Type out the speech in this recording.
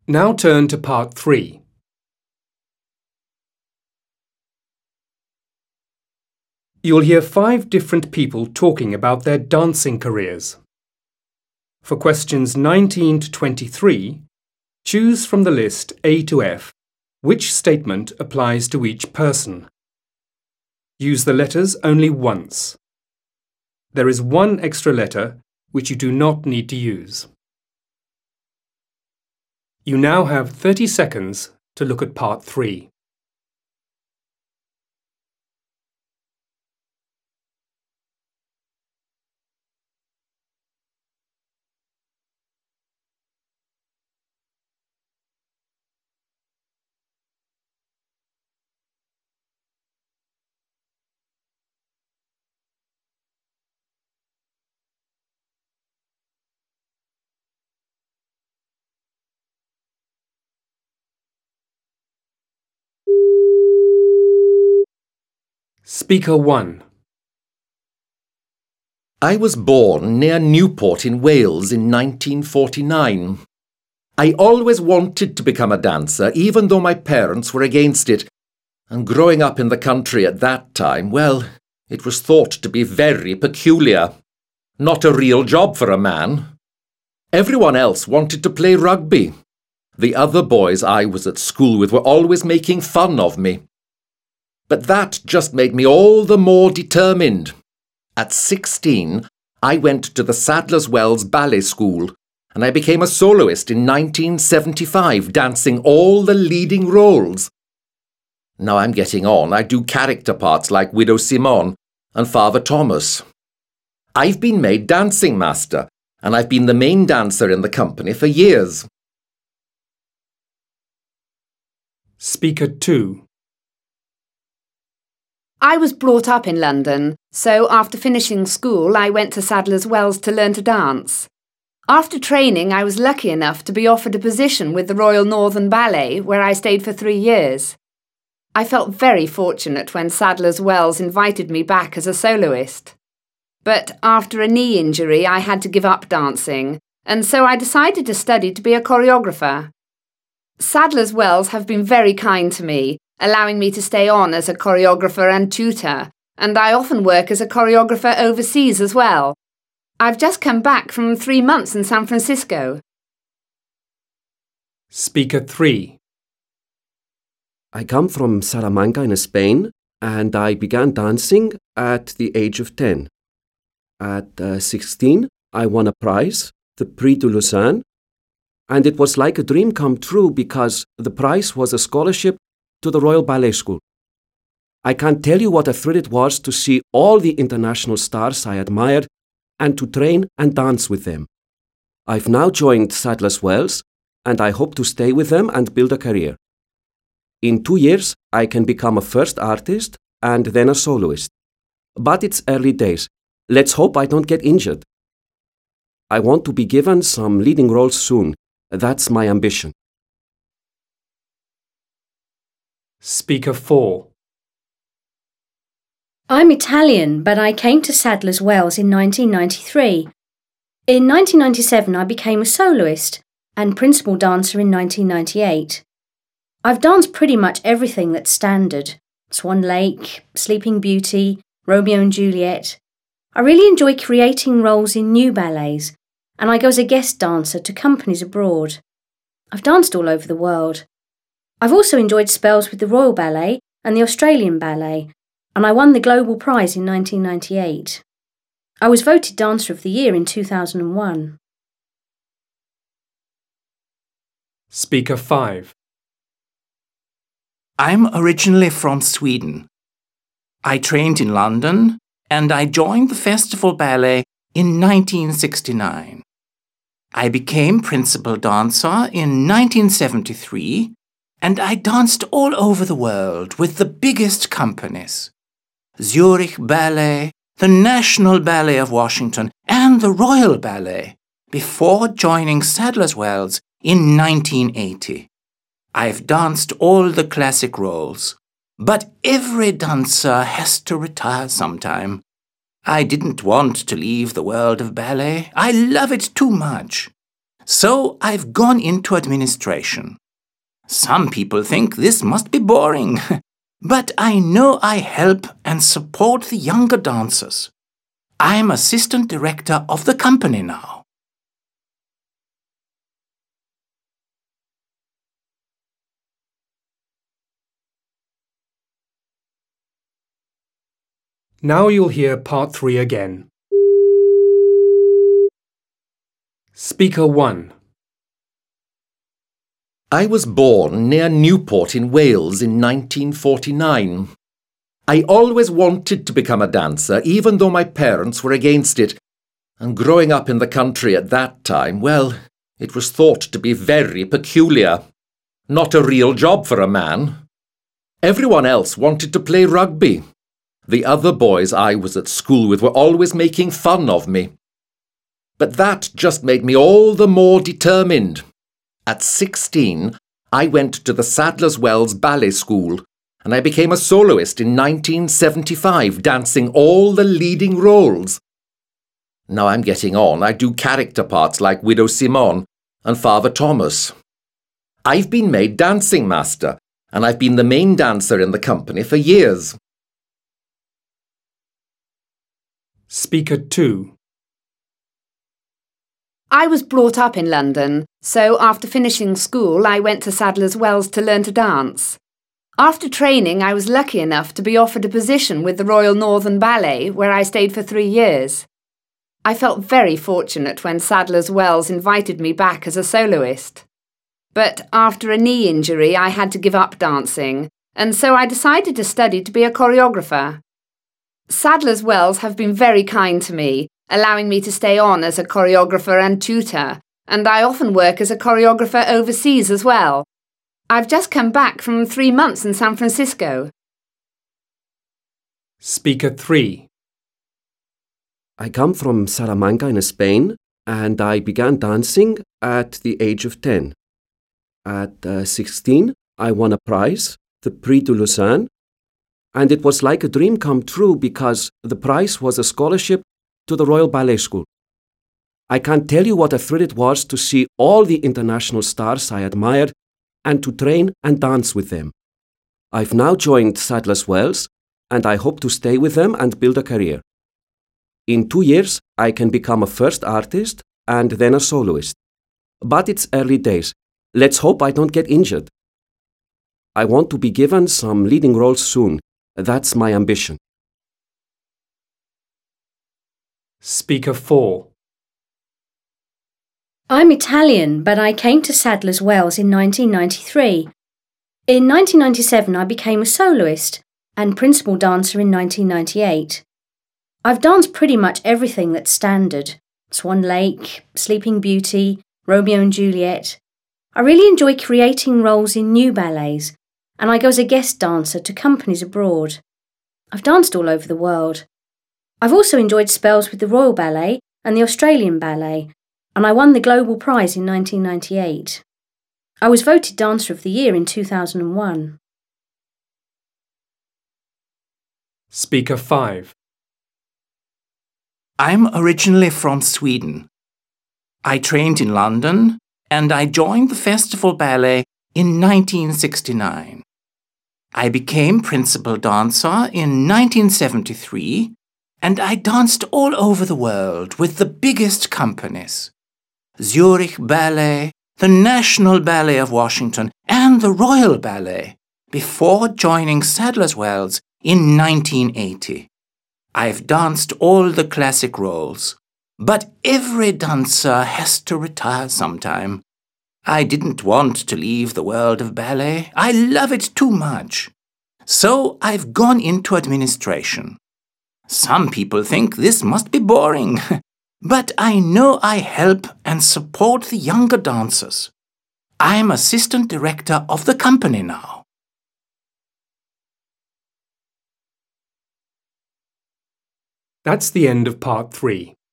Now turn to part 3. You'll hear 5 different people talking about their dancing careers. For questions 19 to 23, choose from the list A to F which statement applies to each person. Use the letters only once. There is one extra letter which you do not need to use. You now have 30 seconds to look at part 3. Speaker 1. I was born near Newport in Wales in 1949. I always wanted to become a dancer, even though my parents were against it. And growing up in the country at that time, well, it was thought to be very peculiar. Not a real job for a man. Everyone else wanted to play rugby. The other boys I was at school with were always making fun of me. But that just made me all the more determined. At 16, I went to the Sadler's Wells Ballet School, and I became a soloist in 1975, dancing all the leading roles. Now I'm getting on. I do character parts like Widow Simone and Father Thomas. I've been made dancing master, and I've been the main dancer in the company for years. Speaker 2. I was brought up in London, so after finishing school I went to Sadler's Wells to learn to dance. After training I was lucky enough to be offered a position with the Royal Northern Ballet, where I stayed for 3 years. I felt very fortunate when Sadler's Wells invited me back as a soloist. But after a knee injury I had to give up dancing, and so I decided to study to be a choreographer. Sadler's Wells have been very kind to me, allowing me to stay on as a choreographer and tutor, and I often work as a choreographer overseas as well. I've just come back from 3 months in San Francisco. Speaker 3. I come from Salamanca in Spain, and I began dancing at the age of 10. At 16, I won a prize, the Prix de Lausanne, and it was like a dream come true because the prize was a scholarship to the Royal Ballet School. I can't tell you what a thrill it was to see all the international stars I admired and to train and dance with them. I've now joined Sadler's Wells, and I hope to stay with them and build a career. In 2 years, I can become a first artist and then a soloist. But it's early days. Let's hope I don't get injured. I want to be given some leading roles soon. That's my ambition. Speaker 4. I'm Italian, but I came to Sadler's Wells in 1993. In 1997, I became a soloist and principal dancer in 1998. I've danced pretty much everything that's standard: Swan Lake, Sleeping Beauty, Romeo and Juliet. I really enjoy creating roles in new ballets, and I go as a guest dancer to companies abroad. I've danced all over the world. I've also enjoyed spells with the Royal Ballet and the Australian Ballet, and I won the Global Prize in 1998. I was voted Dancer of the Year in 2001. Speaker 5. I'm originally from Sweden. I trained in London and I joined the Festival Ballet in 1969. I became principal dancer in 1973 and I danced all over the world with the biggest companies: Zurich Ballet, the National Ballet of Washington, and the Royal Ballet, before joining Sadler's Wells in 1980. I've danced all the classic roles, but every dancer has to retire sometime. I didn't want to leave the world of ballet. I love it too much. So I've gone into administration. Some people think this must be boring, but I know I help and support the younger dancers. I'm assistant director of the company now. Now you'll hear part 3 again. Speaker 1. I was born near Newport in Wales in 1949. I always wanted to become a dancer, even though my parents were against it. And growing up in the country at that time, well, it was thought to be very peculiar. Not a real job for a man. Everyone else wanted to play rugby. The other boys I was at school with were always making fun of me. But that just made me all the more determined. At 16, I went to the Sadler's Wells Ballet School, and I became a soloist in 1975, dancing all the leading roles. Now I'm getting on. I do character parts like Widow Simone and Father Thomas. I've been made dancing master, and I've been the main dancer in the company for years. Speaker 2. I was brought up in London, so after finishing school I went to Sadler's Wells to learn to dance. After training I was lucky enough to be offered a position with the Royal Northern Ballet, where I stayed for 3 years. I felt very fortunate when Sadler's Wells invited me back as a soloist. But after a knee injury I had to give up dancing, and so I decided to study to be a choreographer. Sadler's Wells have been very kind to me, allowing me to stay on as a choreographer and tutor, and I often work as a choreographer overseas as well. I've just come back from 3 months in San Francisco. Speaker 3. I come from Salamanca in Spain, and I began dancing at the age of 10. At 16, I won a prize, the Prix de Lausanne, and it was like a dream come true because the prize was a scholarship to the Royal Ballet School. I can't tell you what a thrill it was to see all the international stars I admired and to train and dance with them. I've now joined Sadler's Wells, and I hope to stay with them and build a career. In 2 years, I can become a first artist and then a soloist. But it's early days. Let's hope I don't get injured. I want to be given some leading roles soon. That's my ambition. Speaker 4. I'm Italian, but I came to Sadler's Wells in 1993. In 1997, I became a soloist and principal dancer in 1998. I've danced pretty much everything that's standard. Swan Lake, Sleeping Beauty, Romeo and Juliet. I really enjoy creating roles in new ballets, and I go as a guest dancer to companies abroad. I've danced all over the world. I've also enjoyed spells with the Royal Ballet and the Australian Ballet, and I won the Global Prize in 1998. I was voted Dancer of the Year in 2001. Speaker 5. I'm originally from Sweden. I trained in London and I joined the Festival Ballet in 1969. I became principal dancer in 1973 and I danced all over the world with the biggest companies. Zurich Ballet, the National Ballet of Washington and the Royal Ballet before joining Sadler's Wells in 1980. I've danced all the classic roles, but every dancer has to retire sometime. I didn't want to leave the world of ballet. I love it too much. So I've gone into administration. Some people think this must be boring, but I know I help and support the younger dancers. I'm assistant director of the company now. That's the end of part 3.